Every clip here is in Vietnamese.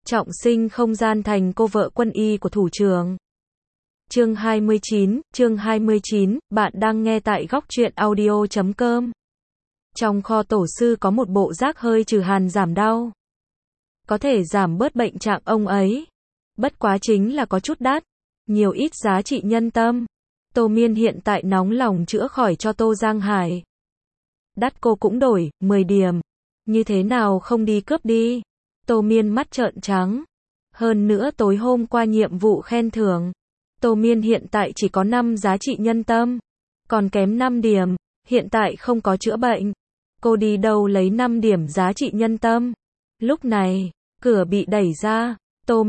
Trọng sinh không gian thành cô vợ quân y của thủ trưởng. Chương 29, bạn đang nghe tại góc truyện audio.com. Trong kho tổ sư có một bộ rác hơi trừ hàn giảm đau. Có thể giảm bớt bệnh trạng ông ấy. Bất quá chính là có chút đắt. Nhiều ít giá trị nhân tâm. Tô Miên hiện tại nóng lòng chữa khỏi cho Tô Giang Hải. Đắt cô cũng đổi, 10 điểm. Như thế nào không đi cướp đi. Tô Miên mắt trợn trắng. Hơn nữa tối hôm qua nhiệm vụ khen thưởng. Tô Miên hiện tại chỉ có 5 giá trị nhân tâm. Còn kém 5 điểm. Hiện tại không có chữa bệnh. Cô đi đâu lấy 5 điểm giá trị nhân tâm. Lúc này, cửa bị đẩy ra. Tô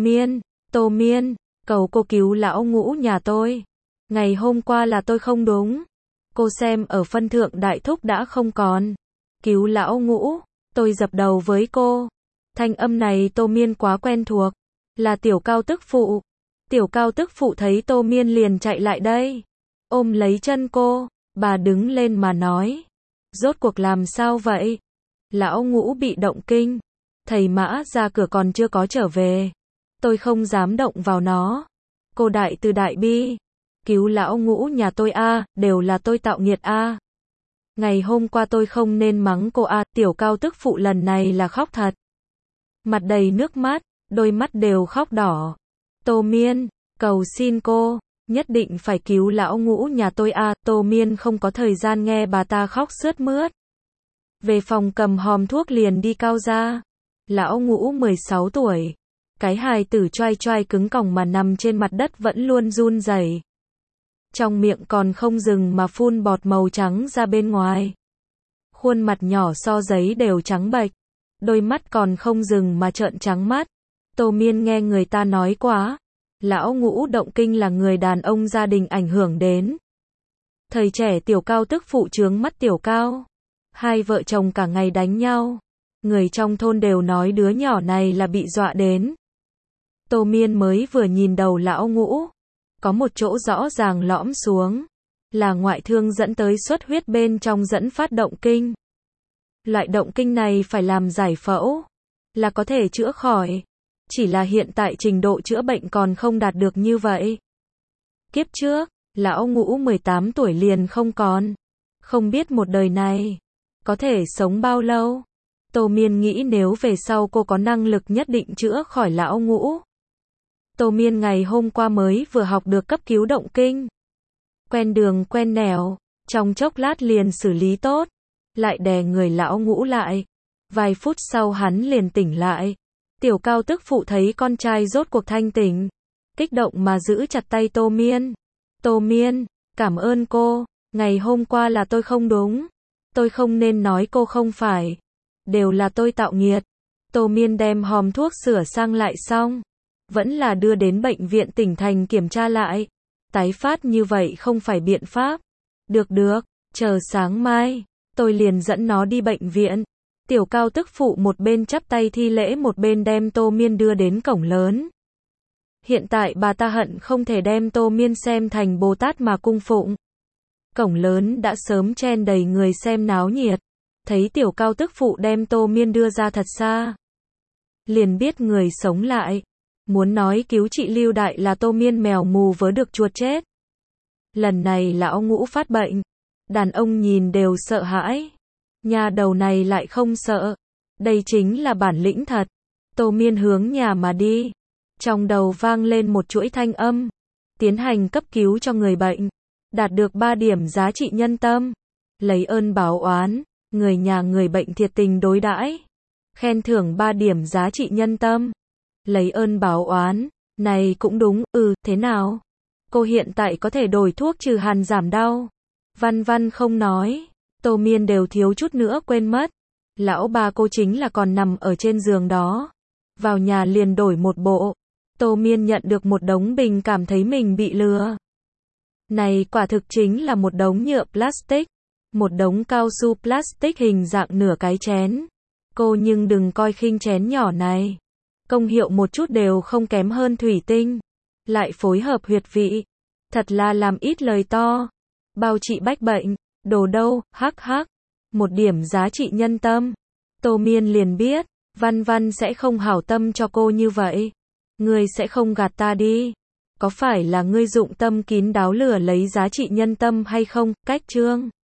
Miên, cầu cô cứu lão Ngũ nhà tôi. Ngày hôm qua là tôi không đúng. Cô xem ở phân thượng đại thúc đã không còn. Cứu lão Ngũ, tôi dập đầu với cô. Thanh âm này Tô Miên quá quen thuộc. Là Tiểu Cao tức phụ. Tiểu Cao tức phụ thấy Tô Miên liền chạy lại đây. Ôm lấy chân cô. Bà đứng lên mà nói. Rốt cuộc làm sao vậy? Lão Ngũ bị động kinh. Thầy Mã ra cửa còn chưa có trở về. Tôi không dám động vào nó. Cô đại từ đại bi. Cứu lão Ngũ nhà tôi a, đều là tôi tạo nghiệt a. Ngày hôm qua tôi không nên mắng cô a. Tiểu Cao tức phụ lần này là khóc thật. Mặt đầy nước mắt, đôi mắt đều khóc đỏ. Tô Miên, cầu xin cô, nhất định phải cứu lão Ngũ nhà tôi a. Tô Miên không có thời gian nghe bà ta khóc sướt mướt. Về phòng cầm hòm thuốc liền đi cao ra. Lão Ngũ 16 tuổi. Cái hài tử choai choai cứng còng mà nằm trên mặt đất vẫn luôn run rẩy. Trong miệng còn không dừng mà phun bọt màu trắng ra bên ngoài. Khuôn mặt nhỏ so giấy đều trắng bệch. Đôi mắt còn không dừng mà trợn trắng mắt. Tô Miên nghe người ta nói quá. Lão Ngũ động kinh là người đàn ông gia đình ảnh hưởng đến. Thời trẻ Tiểu Cao tức phụ trướng mắt Tiểu Cao. Hai vợ chồng cả ngày đánh nhau. Người trong thôn đều nói đứa nhỏ này là bị dọa đến. Tô Miên mới vừa nhìn đầu lão Ngũ. Có một chỗ rõ ràng lõm xuống. Là ngoại thương dẫn tới xuất huyết bên trong dẫn phát động kinh. Loại động kinh này phải làm giải phẫu. Là có thể chữa khỏi. Chỉ là hiện tại trình độ chữa bệnh còn không đạt được như vậy. Kiếp trước, lão Ngũ 18 tuổi liền không còn. Không biết một đời này có thể sống bao lâu. Tô Miên nghĩ nếu về sau cô có năng lực nhất định chữa khỏi lão Ngũ. Tô Miên ngày hôm qua mới vừa học được cấp cứu động kinh. Quen đường quen nẻo, trong chốc lát liền xử lý tốt. Lại đè người lão Ngũ lại. Vài phút sau hắn liền tỉnh lại. Tiểu Cao tức phụ thấy con trai rốt cuộc thanh tỉnh. Kích động mà giữ chặt tay Tô Miên. Tô Miên, cảm ơn cô. Ngày hôm qua là tôi không đúng. Tôi không nên nói cô không phải. Đều là tôi tạo nghiệt. Tô Miên đem hòm thuốc sửa sang lại xong. Vẫn là đưa đến bệnh viện tỉnh thành kiểm tra lại. Tái phát như vậy không phải biện pháp. Được, chờ sáng mai. Tôi liền dẫn nó đi bệnh viện. Tiểu Cao tức phụ một bên chắp tay thi lễ một bên đem Tô Miên đưa đến cổng lớn. Hiện tại bà ta hận không thể đem Tô Miên xem thành Bồ Tát mà cung phụng. Cổng lớn đã sớm chen đầy người xem náo nhiệt. Thấy Tiểu Cao tức phụ đem Tô Miên đưa ra thật xa. Liền biết người sống lại. Muốn nói cứu trị Lưu Đại là Tô Miên mèo mù vớ được chuột chết. Lần này lão Ngũ phát bệnh. Đàn ông nhìn đều sợ hãi. Nhà đầu này lại không sợ. Đây chính là bản lĩnh thật. Tô Miên hướng nhà mà đi. Trong đầu vang lên một chuỗi thanh âm. Tiến hành cấp cứu cho người bệnh. Đạt được 3 điểm giá trị nhân tâm. Lấy ơn báo oán. Người nhà người bệnh thiệt tình đối đãi. Khen thưởng 3 điểm giá trị nhân tâm. Lấy ơn báo oán. Này cũng đúng, thế nào? Cô hiện tại có thể đổi thuốc trừ hàn giảm đau. Văn không nói. Tô Miên đều thiếu chút nữa quên mất. Lão bà cô chính là còn nằm ở trên giường đó. Vào nhà liền đổi một bộ. Tô Miên nhận được một đống bình cảm thấy mình bị lừa. Này quả thực chính là một đống nhựa plastic. Một đống cao su plastic hình dạng nửa cái chén. Cô nhưng đừng coi khinh chén nhỏ này. Công hiệu một chút đều không kém hơn thủy tinh. Lại phối hợp huyệt vị. Thật là làm ít lời to. Bao trị bách bệnh. Đồ đâu, hắc. 1 điểm giá trị nhân tâm. Tô Miên liền biết. Văn Văn sẽ không hảo tâm cho cô như vậy. Ngươi sẽ không gạt ta đi. Có phải là ngươi dụng tâm kín đáo lừa lấy giá trị nhân tâm hay không? Cách Trương